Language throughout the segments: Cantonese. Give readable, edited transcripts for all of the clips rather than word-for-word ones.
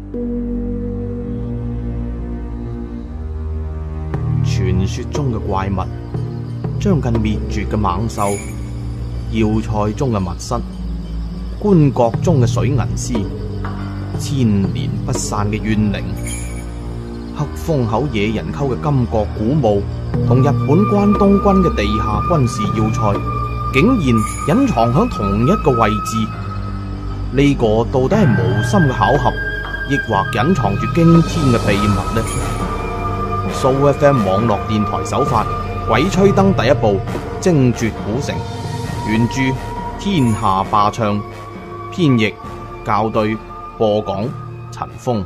傳說中嘅怪物，將近滅絕嘅猛獸，要塞中嘅密室，棺椁中嘅水銀屍，千年不散嘅怨靈，黑風口野人溝嘅金閣古墓，同日本關東軍嘅地下軍事要塞，竟然隱藏響同一個位置。呢個到底係無心嘅巧合，抑或隱藏住驚天嘅秘密呢？Sooo FM 網絡電台首發《鬼吹燈》第一部《精絕古城》，原著天下霸唱，編譯校對，播講陳峰。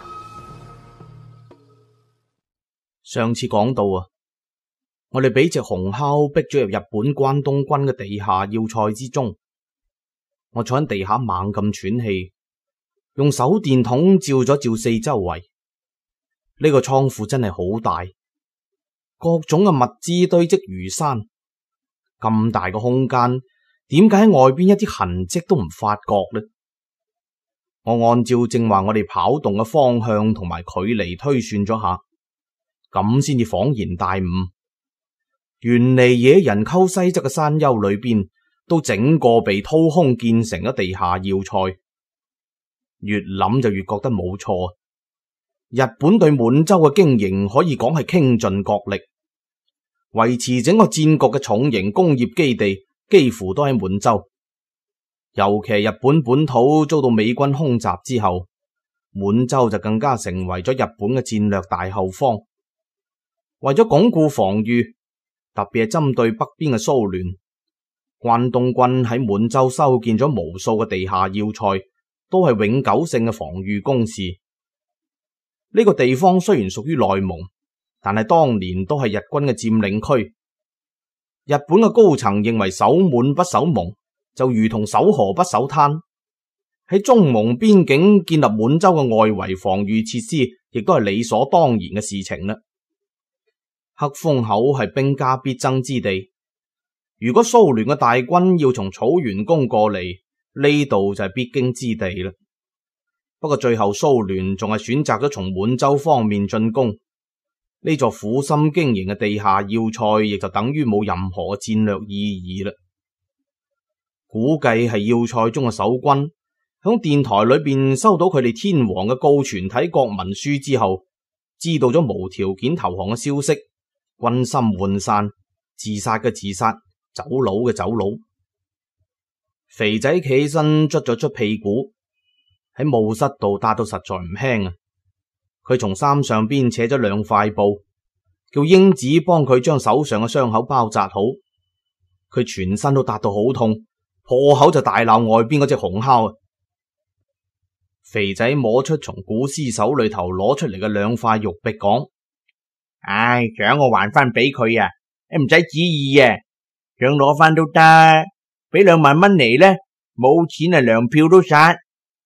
上次講到啊，我哋俾隻熊哮逼咗入日本關東軍嘅地下要塞之中，我坐喺地下猛咁喘氣，用手電筒照咗照四周圍。呢個倉庫真係好大，各種嘅物資堆積如山。咁大個空間，點解喺外邊一啲痕跡都唔發覺呢？我按照正話我哋跑動嘅方向同埋距離推算咗下，咁先至恍然大悟。原嚟野人溝西側嘅山丘裏邊，都整個被掏空建成咗地下要塞。越諗就越覺得冇錯。日本對滿洲嘅經營可以講係傾盡國力，維持整個戰局嘅重型工業基地幾乎都喺滿洲。尤其係日本本土遭到美軍空襲之後，滿洲就更加成為咗日本嘅戰略大後方。為咗鞏固防禦，特別係針對北邊嘅蘇聯，關東軍喺滿洲修建咗無數嘅地下要塞，都係永久性嘅防禦工事。呢個地方雖然屬於內蒙，但係當年都係日軍嘅佔領區。日本嘅高層認為守滿不守蒙，就如同守河不守灘。喺中蒙邊境建立滿洲嘅外圍防禦設施，亦都係理所當然嘅事情啦。黑風口係兵家必爭之地，如果蘇聯嘅大軍要從草原攻過嚟，呢度就係必經之地啦。不過最後蘇聯仲係選擇咗從滿洲方面進攻，呢座苦心經營嘅地下要塞亦就等於冇任何戰略意義啦。估計係要塞中嘅守軍響電台裏邊收到佢哋天皇嘅告全體國民書之後，知道咗無條件投降嘅消息，軍心渙散，自殺嘅自殺，走佬嘅走佬。肥仔企起身捽咗捽屁股，喺墓室度搭到實在唔輕啊！佢從衫上邊扯咗兩塊布，叫英子幫佢將手上嘅傷口包紮好。佢全身都搭到好痛，破口就大鬧外邊嗰隻熊哮啊！肥仔摸出從古屍手裏頭攞出嚟嘅兩塊玉璧，講：唉，想我還翻俾佢啊，你唔使旨意啊，想攞翻都得，俾2萬蚊嚟呢，冇錢啊，糧票都殺。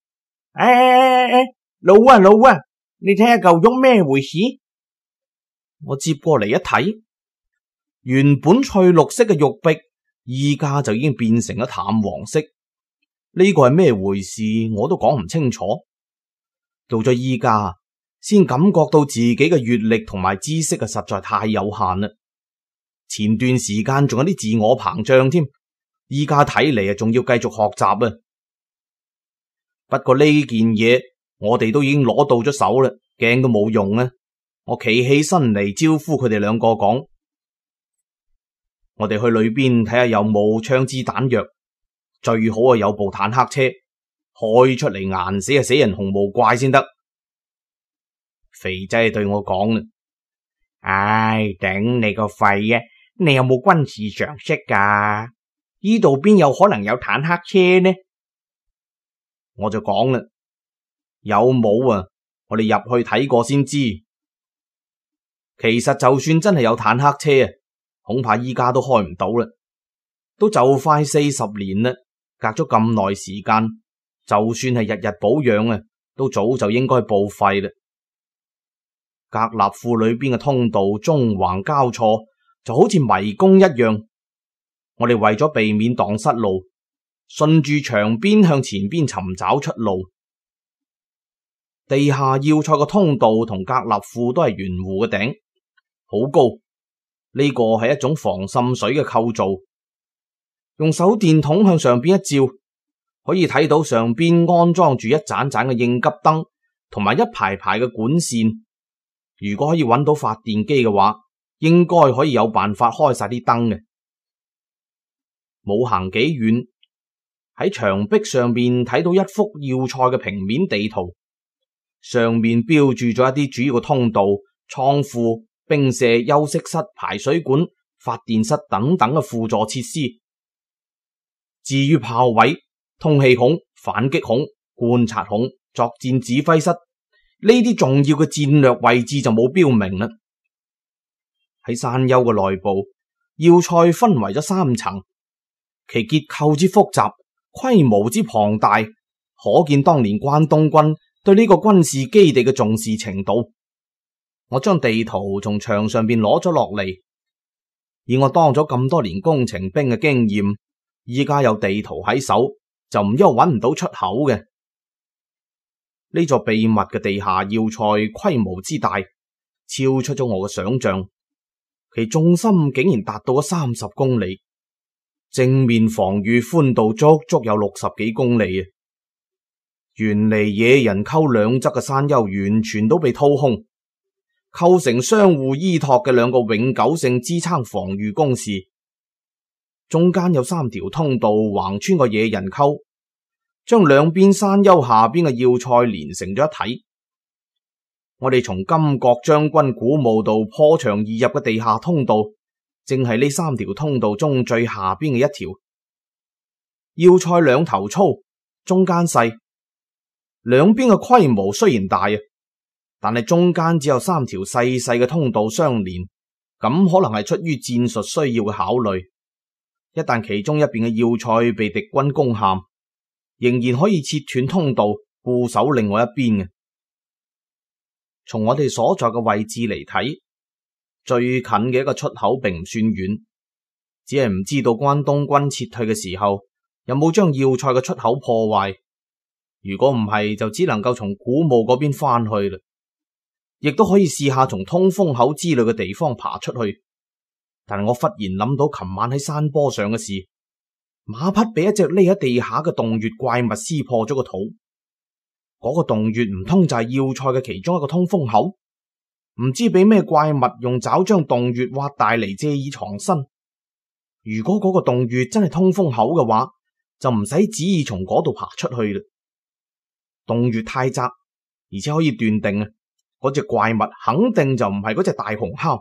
老啊，你睇下嚿玉咩回事？我接過嚟一睇，原本翠綠色嘅玉璧，依家就已經變成咗淡黃色。呢個係咩回事？我都講唔清楚。到咗依家，先感覺到自己嘅閱歷同埋知識啊，實在太有限啦。前段時間仲有啲自我膨脹添，依家睇嚟啊，仲要繼續學習啊。不過呢件嘢我哋都已經攞到咗手啦，驚都冇用啊！我企起身嚟招呼佢哋兩個講：我哋去裏邊睇下有冇槍支彈藥，最好啊有部坦克車，開出嚟硬死啊死人紅毛怪先得。肥仔對我講啦：唉，頂你個肺啊！你有冇軍事常識噶？呢度邊有可能有坦克車呢？我就講啦，有冇啊？我哋入去睇過先知。其實就算真係有坦克車啊，恐怕依家都開唔到啦。都就快40年啦，隔咗咁耐時間，就算係日日保養啊，都早就應該報廢啦。格納庫裏邊嘅通道縱橫交錯，就好似迷宮一樣。我哋為咗避免蕩失路，順住牆邊向前邊尋找出路。 地下要塞嘅通道同格納庫都係圓弧嘅頂，好高。呢個係一種防滲水嘅構造。用手電筒向上邊一照，可以睇到上邊安裝住一盞盞嘅應急燈，同埋一排排嘅管線。如果可以揾到發電機嘅話，應該可以有辦法開晒啲燈嘅。冇行幾遠，喺牆壁上面睇到一幅要塞嘅平面地圖，上面標注咗一啲主要嘅通道、倉庫、兵舍、休息室、排水管、發電室等等嘅輔助設施。至於炮位、通氣孔、反擊孔、觀察孔、作戰指揮室呢啲重要嘅戰略位置就冇標明啦。喺山丘嘅內部，要塞分為咗3層，其結構之複雜，規模之龐大，可見當年關東軍對呢個軍事基地嘅重視程度。我將地圖從牆上邊攞咗落嚟，以我當咗咁多年工程兵嘅經驗，依家有地圖喺手，就唔憂揾唔到出口嘅。呢座秘密嘅地下要塞規模之大，超出咗我嘅想象，其重心竟然達到咗30公里，正面防禦寬度足足有60幾公里啊！原嚟野人溝兩側嘅山丘完全都被掏空，構成相互依託嘅兩個永久性支撐防禦工事。中間有3條通道橫穿個野人溝，將兩邊山丘下邊嘅要塞連成咗一體。我哋從金國將軍古墓道破牆而入嘅地下通道，正係呢3條通道中最下邊嘅一條。要塞兩頭粗，中間細，兩邊嘅規模雖然大啊，但係中間只有3條細細嘅通道相連，咁可能係出於戰術需要嘅考慮。一旦其中一邊嘅要塞被敵軍攻陷，仍然可以切斷通道，固守另外一邊嘅。從我哋所在嘅位置嚟睇，最近嘅一個出口並唔算遠，只係唔知道關東軍撤退嘅時候有冇將要塞嘅出口破壞。如果唔係，就只能夠從古墓嗰邊翻去啦。亦都可以試下從通風口之類嘅地方爬出去。但係我忽然諗到琴晚喺山坡上嘅事，馬匹俾一隻匿喺地下嘅洞穴怪物撕破咗個肚。嗰個洞穴唔通就係要塞嘅其中一個通風口？唔知俾咩怪物用爪將洞穴挖大嚟借以藏身。如果嗰個洞穴真係通風口嘅話，就唔使旨意從嗰度爬出去啦。洞穴太窄，而且可以斷定啊，嗰隻怪物肯定就唔係嗰隻大熊貓。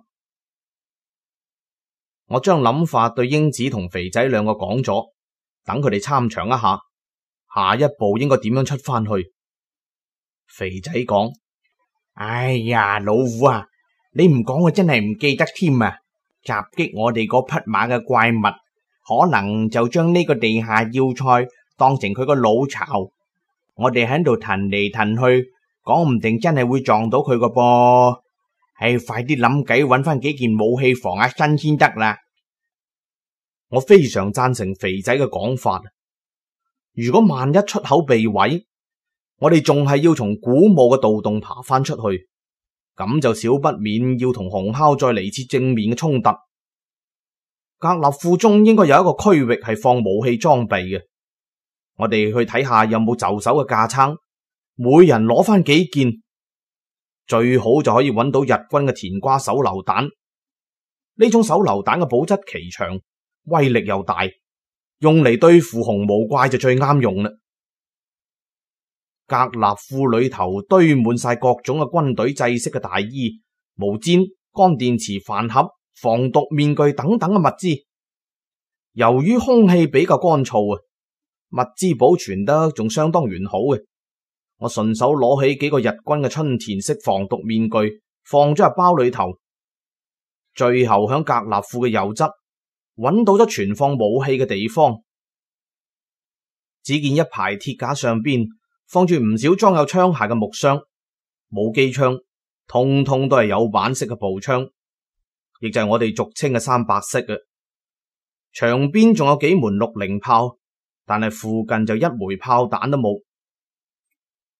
我將諗法對英子同肥仔兩個講咗，等佢哋參詳一下，下一步應該點樣出翻去。肥仔講：哎呀，老虎啊，你唔講我真係唔記得添啊！襲擊我哋嗰匹馬嘅怪物，可能就將呢個地下要塞當成佢個老巢。我哋喺度騰嚟騰去，講唔定真係會撞到佢個噃。快啲諗計搵翻幾件武器防下身先得啦！我非常贊成肥仔嘅講法。如果萬一出口被毀，我哋仲係要從古墓嘅盜洞爬翻出去，咁就少不免要同熊貓再嚟次正面嘅衝突。格納庫中應該有一個區域係放武器裝備嘅，我哋去睇下有冇就手嘅架撐，每人攞翻幾件，最好就可以揾到日軍嘅甜瓜手榴彈。呢種手榴彈嘅保質期長，威力又大，用嚟對付紅毛怪就最啱用啦。格納庫裏頭堆滿晒各種嘅軍隊制式嘅大衣、毛氈、乾電池飯盒、防毒面具等等嘅物資。由於空氣比較乾燥啊，物資保存得仲相當完好嘅。我順手攞起幾個日軍嘅春田式防毒面具，放咗入包裏頭。最後響格納庫嘅右側揾到咗存放武器嘅地方，只見一排鐵架上邊放住唔少裝有槍械嘅木箱，冇機槍，通通都係有板式嘅步槍，亦就係我哋俗稱嘅300式嘅。牆邊仲有幾門60炮，但係附近就一枚炮彈都冇。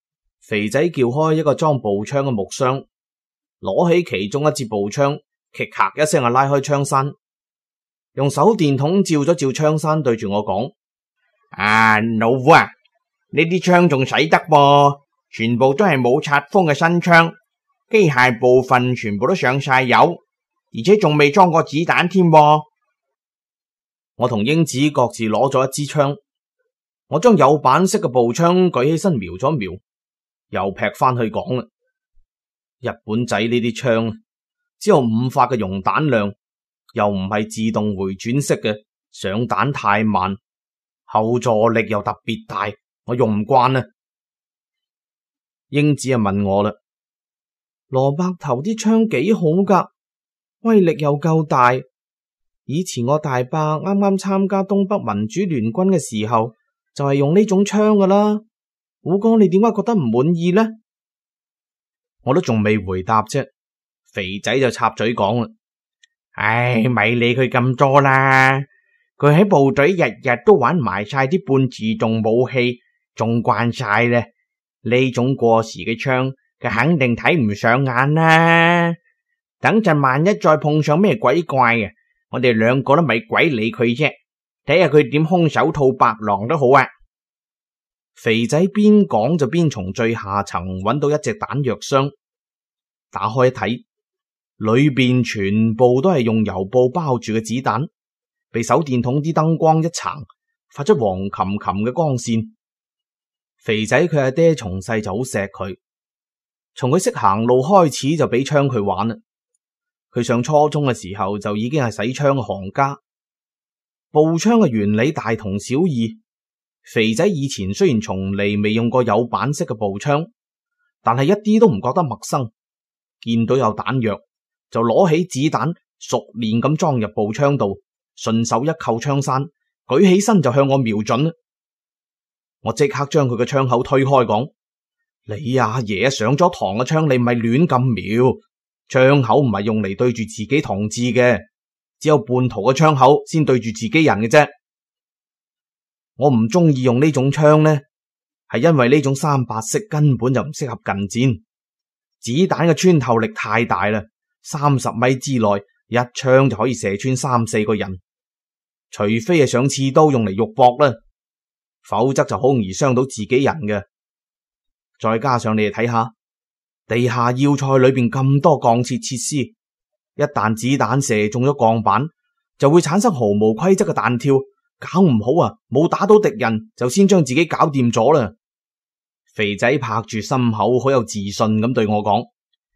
肥仔撬開一個裝步槍嘅木箱，攞起其中一支步槍，咔咔一聲拉開槍栓，用手電筒照咗照槍栓，對住我講：老夫啊，呢啲槍仲使得噃，全部都係冇拆封嘅新槍，機械部分全部都上晒油，而且仲未裝過子彈添。我同英子各自攞咗一支槍，我將有板式嘅步槍舉起身瞄咗瞄，又劈翻去講啦。日本仔呢啲槍只有5發嘅容彈量，又唔係自動回轉式嘅，上彈太慢，後坐力又特別大，我用唔慣啦。英子就問我啦：蘿蔔頭啲槍幾好噶，威力又夠大。以前我大伯啱啱參加東北民主聯軍嘅時候，就係用呢種槍噶啦。虎哥，你點解覺得唔滿意呢？我都仲未回答啫，肥仔就插嘴講啦：咪理佢咁多啦，佢喺部隊日日都玩埋晒啲半自動武器，仲慣晒啦。呢種過時嘅槍，佢肯定睇唔上眼啦。等陣萬一再碰上咩鬼怪啊，我哋兩個都咪鬼理佢啫，睇下佢點空手套白狼都好啊。肥仔邊講就邊從最下層揾到一隻彈藥箱，打開一睇，裏邊全部都係用油布包住嘅子彈，被手電筒啲燈光一橙，發出黃琴琴嘅光線。肥仔佢阿爹從細就好錫佢，從佢識行路開始就俾槍佢玩啦。佢上初中嘅時候就已經係洗槍嘅行家。步槍嘅原理大同小異。肥仔以前雖然從嚟未用過有板式嘅步槍，但係一啲都唔覺得陌生。見到有彈藥就攞起子彈，熟練咁裝入步槍度，順手一扣槍栓，舉起身就向我瞄準。我即刻將佢嘅槍口推開，講：你阿爺上咗膛嘅槍，你唔係亂咁瞄，槍口唔係用嚟對住自己同志嘅，只有叛徒嘅槍口先對住自己人嘅啫。我唔中意用呢種槍呢，係因為呢種300式根本就唔適合近戰，子彈嘅穿透力太大啦，30米之內一槍就可以射穿3-4個人，除非係上刺刀用嚟肉搏啦，否則就好容易傷到自己人嘅。再加上你哋睇下地下要塞裏邊咁多鋼設設施，一旦子彈射中咗鋼板，就會產生毫無規則嘅彈跳，搞唔好啊，冇打到敵人就先將自己搞掂咗啦。肥仔拍住心口，好有自信咁對我講：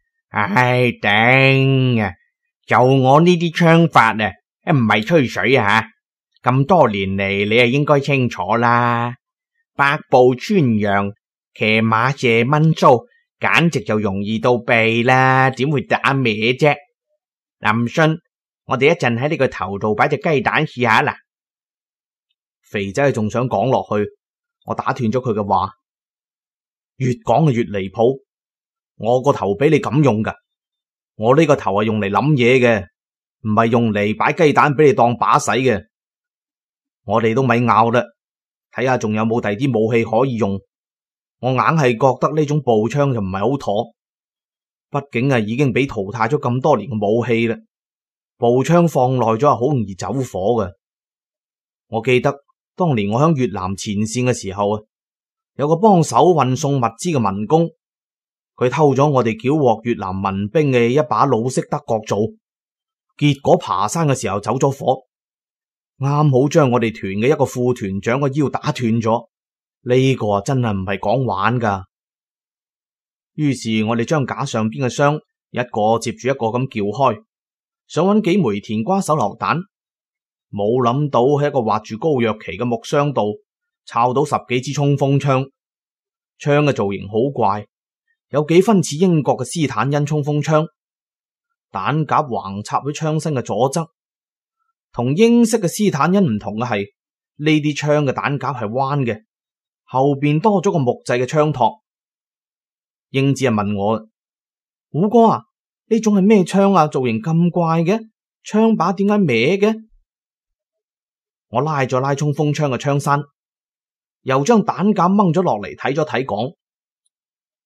頂啊！就我呢啲槍法啊，唔係吹水啊吓！咁多年嚟，你係應該清楚啦。百步穿楊，騎馬射蚊鬚，簡直就容易到痹啦，點會打歪啫？唔信，我哋一陣喺你個頭度擺隻雞蛋試下啦。肥仔仲想講落去，我打斷咗佢嘅話，越講就越離譜。我個頭俾你咁用噶，我呢個頭係用嚟諗嘢嘅，唔係用嚟擺雞蛋俾你當把使嘅。我哋都咪拗啦，睇下仲有冇第啲武器可以用。我硬係覺得呢種步槍就唔係好妥，畢竟係已經俾淘汰咗咁多年嘅武器啦。步槍放耐咗係好容易走火嘅。我記得當年我響越南前線嘅時候啊，有個幫手運送物資嘅民工，佢偷咗我哋繳獲越南民兵嘅一把老式德國造，結果爬山嘅時候走咗火，啱好將我哋團嘅一個副團長個腰打斷咗。呢個真係唔係講玩噶。於是我哋將架上邊嘅箱一個接住一個咁撬開，想揾幾枚甜瓜手榴彈，冇諗到喺一個畫住高約旗嘅木箱度抄到10幾支衝鋒槍。槍嘅造型好怪，有幾分似英國嘅斯坦恩衝鋒槍，彈夾橫插喺槍身嘅左側。同英式嘅斯坦恩唔同嘅係，呢啲槍嘅彈夾係彎嘅，後邊多咗個木製嘅槍托。英子問我：虎哥啊，呢種係咩槍啊？造型咁怪嘅，槍把點解歪嘅？我拉咗拉衝鋒槍嘅槍栓，又將彈夾掹咗落嚟睇咗睇，講：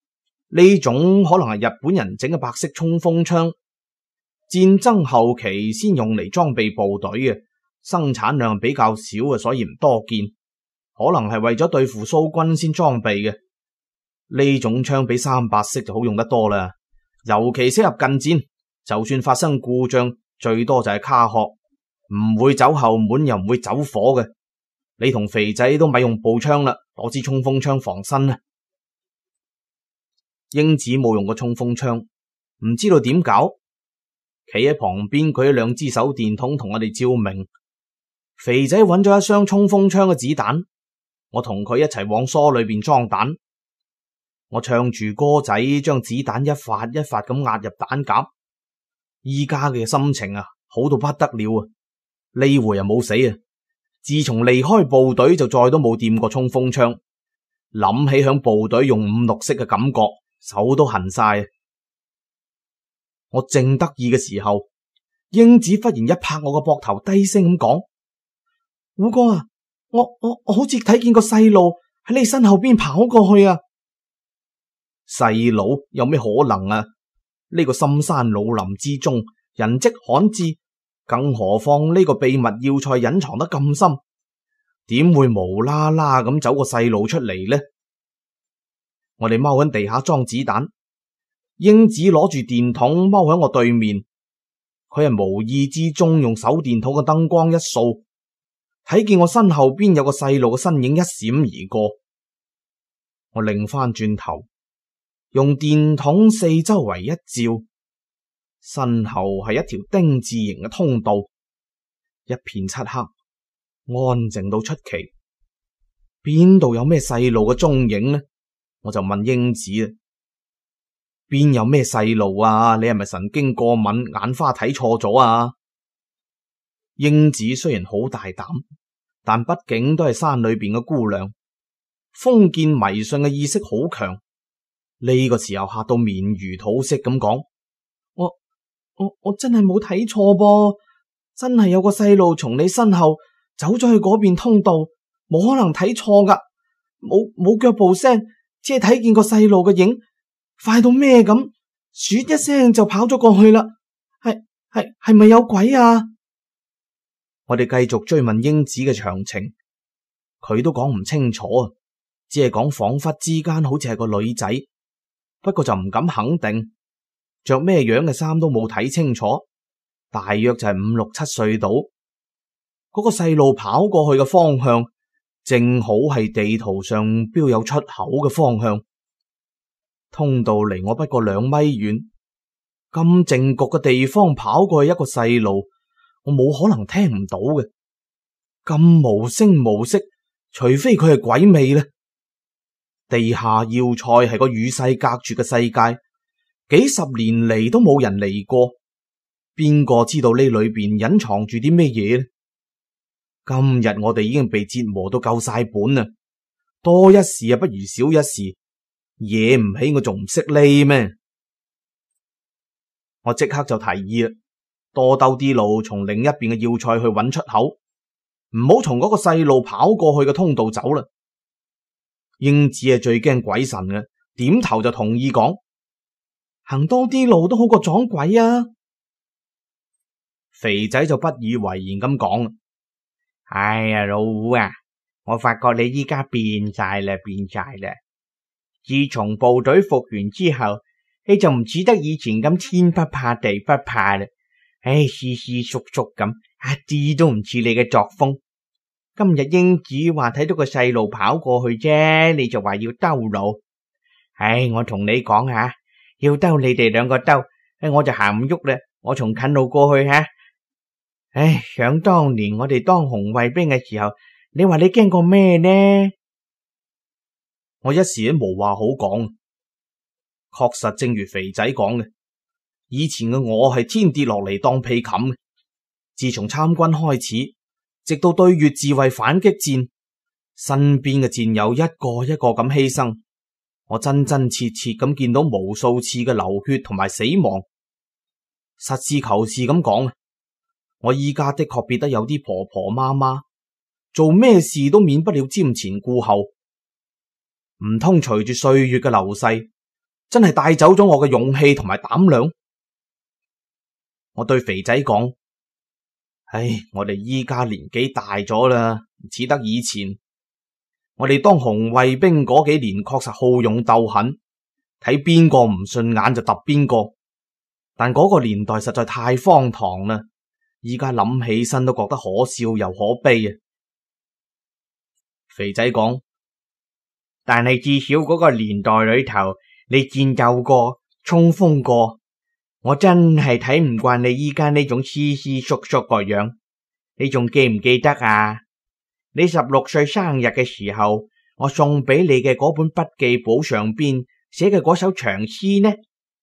呢種可能係日本人整嘅白色衝鋒槍，戰爭後期先用嚟裝備部隊嘅，生產量比較少啊，所以唔多見。可能係為咗對付蘇軍先裝備嘅。呢種槍比300式就好用得多啦，尤其適合近戰。就算發生故障，最多就係卡殼，唔會走後門，又唔會走火嘅。你同肥仔都咪用步槍啦，攞支衝鋒槍防身啊！英子冇用過衝鋒槍，唔知道點搞，企喺旁邊舉咗2支手電筒同我哋照明。肥仔揾咗一箱衝鋒槍嘅子彈，我同佢一齊往梳裏邊裝彈。我唱住歌仔，將子彈一發一發咁壓入彈夾。依家嘅心情啊，好到不得了啊！呢回又冇死啊！自從離開部隊就再都冇掂過衝鋒槍，諗起響部隊用5、6式嘅感覺，手都痕晒。我正得意嘅時候，英子忽然一拍我個膊頭，低聲咁講：胡哥啊，我好似睇見個細路喺你身後邊跑過去啊！細佬有咩可能啊？呢個深山老林之中，人跡罕至，更何況呢個秘密要塞隱藏得咁深，點會無啦啦咁走個細路出嚟呢？我哋踎喺地下裝子彈，英子攞住電筒踎喺我對面，佢係無意之中用手電筒嘅燈光一掃，睇見我身後邊有個細路嘅身影一閃而過。我擰翻轉頭，用電筒四周圍一照，身後係一條丁字形嘅通道，一片漆黑，安靜到出奇。邊度有咩細路嘅蹤影呢？我就問英子啊，邊有咩細路啊？你係咪神經過敏，眼花睇錯咗啊？英子雖然好大膽，但畢竟都係山裏邊嘅姑娘，封建迷信嘅意識好強。呢個時候嚇到面如土色咁講：我真係冇睇錯噃，真係有個細路從你身後走咗去嗰邊通道，冇可能睇錯噶，冇腳步聲，只係睇見個細路嘅影快到咩咁，唰一聲就跑咗過去啦。係咪有鬼啊？我哋繼續追問英子嘅詳情，佢都講唔清楚啊，只係講恍惚之間好似係個女仔，不過就唔敢肯定，着咩樣嘅衫都冇睇清楚，大約就係5、6、7歲到。嗰個細路跑過去嘅方向，正好係地圖上標有出口嘅方向。通道離我不過2米遠，咁靜局嘅地方跑過去一個細路，我冇可能聽唔到嘅。咁無聲無息，除非佢係鬼魅呢。地下要塞係個與世隔絕嘅世界，幾十年嚟都冇人嚟過，邊個知道呢裏邊隱藏住啲咩嘢呢？今日我哋已經被折磨到夠晒本啦，多一事啊不如少一事，惹唔起我仲唔識匿咩？我即刻就提議啦，多兜啲路從另一邊嘅要塞去揾出口，唔好從嗰個細路跑過去嘅通道走啦。英子係最驚鬼神嘅，點頭就同意講，行多啲路都好過撞鬼啊。肥仔就不以為然咁講，哎呀老胡啊，我發覺你依家變晒啦。自從部隊復員之後，你就唔似得以前咁天不怕地不怕啦。唉，斯斯縮縮咁，一啲都唔似你嘅作風。今日英子話睇到個細路跑過去啫，你就話要兜路。唉，我同你講下，要兜你哋2個兜，我就行唔喐啦。我從近路過去吓。唉，想當年我哋當紅衛兵嘅時候，你話你驚過咩呢？我一時都無話好講。確實正如肥仔講嘅，以前嘅我係天跌落嚟當被冚嘅。自從參軍開始，直到對越自衛反擊戰，身邊嘅戰友一個一個咁犧牲，我真真切切咁見到無數次嘅流血同埋死亡。實事求是咁講，我依家的確變得有啲婆婆媽媽，做咩事都免不了瞻前顧後。唔通隨住歲月嘅流逝， 真係帶走咗我嘅勇氣同埋膽量。我對肥仔講：唉，我哋依家年紀大咗啦，唔似得以前。我哋當紅衛兵嗰幾年確實好勇鬥狠，睇邊個唔順眼就揼邊個。但嗰個年代實在太荒唐啦，依家諗起身都覺得可笑又可悲啊。肥仔講：但係至少嗰個年代裏頭，你戰鬥過、衝鋒過，我真係睇唔慣你依家呢種斯斯縮縮個樣。你仲記唔記得啊？你16歲生日嘅時候，我送俾你嘅嗰本筆記簿上邊寫嘅嗰首長詩呢？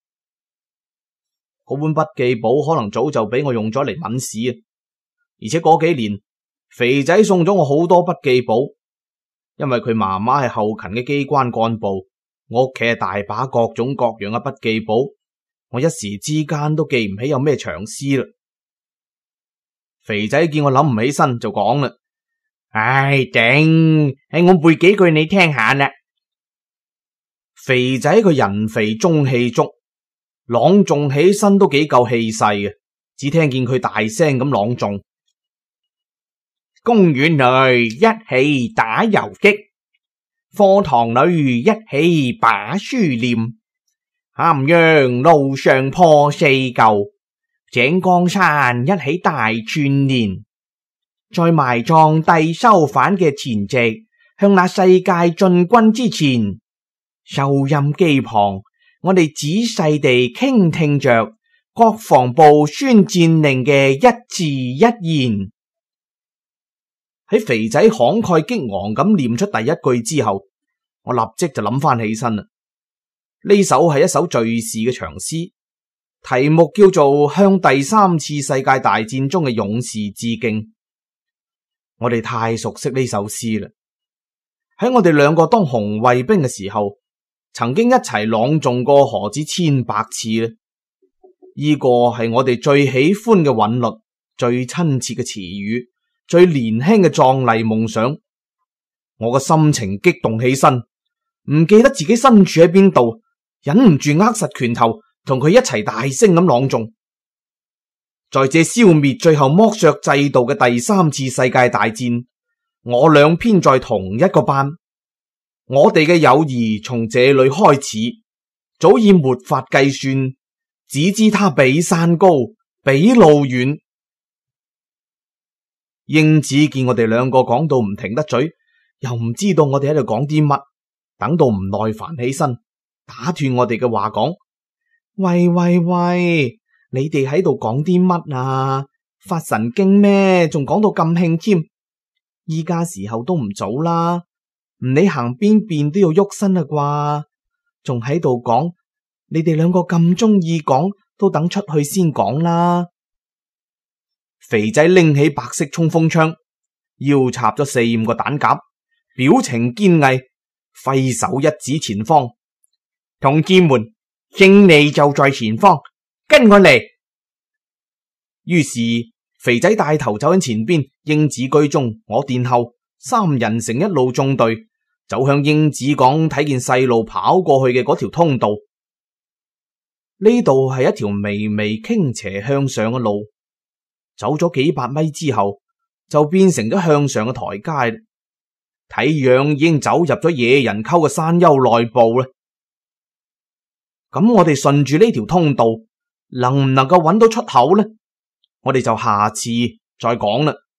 嗰本筆記簿可能早就俾我用咗嚟抆屎啊！而且嗰幾年，肥仔送咗我好多筆記簿，因為佢媽媽係後勤嘅機關幹部，我屋企係大把各種各樣嘅筆記簿，我一時之間都記唔起有咩長詩啦。肥仔見我諗唔起身，就講啦：唉，頂，我背幾句你聽下啦。肥仔佢人肥中氣足，朗誦起身都幾夠氣勢嘅。只聽見佢大聲咁朗誦：公園裏一起打游擊，課堂裏一起把書念，咸陽路上破四舊，井岡山一起大串連。在埋葬帝收返嘅前夕，向那世界進軍之前，收音機旁我哋仔細地傾聽着國防部宣戰令嘅一字一言。喺肥仔慷慨激昂咁念出第一句之後，我立即就諗翻起身啦。呢首係一首敘事嘅長詩，題目叫做《向第三次世界大戰中嘅勇士致敬》。我哋太熟悉呢首詩啦，喺我哋兩個當紅衛兵嘅時候，曾經一齊朗誦過何止千百次呢？呢個係我哋最喜歡嘅韻律，最親切嘅詞語，最年輕嘅壯麗夢想。我嘅心情激動起身，唔記得自己身處喺邊度，忍唔住握實拳頭，同佢一齊大聲咁朗誦。在這消滅最後剝削制度嘅第三次世界大戰，我倆編在同一個班，我哋嘅友誼從這裏開始，早已沒法計算，只知它比山高，比路遠。英子見我哋兩個講到唔停得嘴，又唔知道我哋喺度講啲乜，等到唔耐煩起身，打斷我哋嘅話講：喂喂喂，你哋喺度講啲乜啊？發神經咩？仲講到咁興添？依家時候都唔早啦，唔理行邊邊都要喐身啦啩？仲喺度講？你哋兩個咁中意講，都等出去先講啦。肥仔拎起白色衝鋒槍，腰插咗4-5個彈夾，表情堅毅，揮手一指前方：同志們，勝利就在前方，跟我嚟。於是肥仔帶頭走喺前邊，英子居中，我殿後，3人成一路縱隊，走向英子講睇見細路跑過去嘅嗰條通道。呢度係一條微微傾斜向上嘅路，走咗幾百米之後就變成咗向上嘅台階，睇樣已經走入咗野人溝嘅山丘內部啦。咁我哋順住呢條通道，能唔能夠揾到出口呢？我哋就下次再講啦。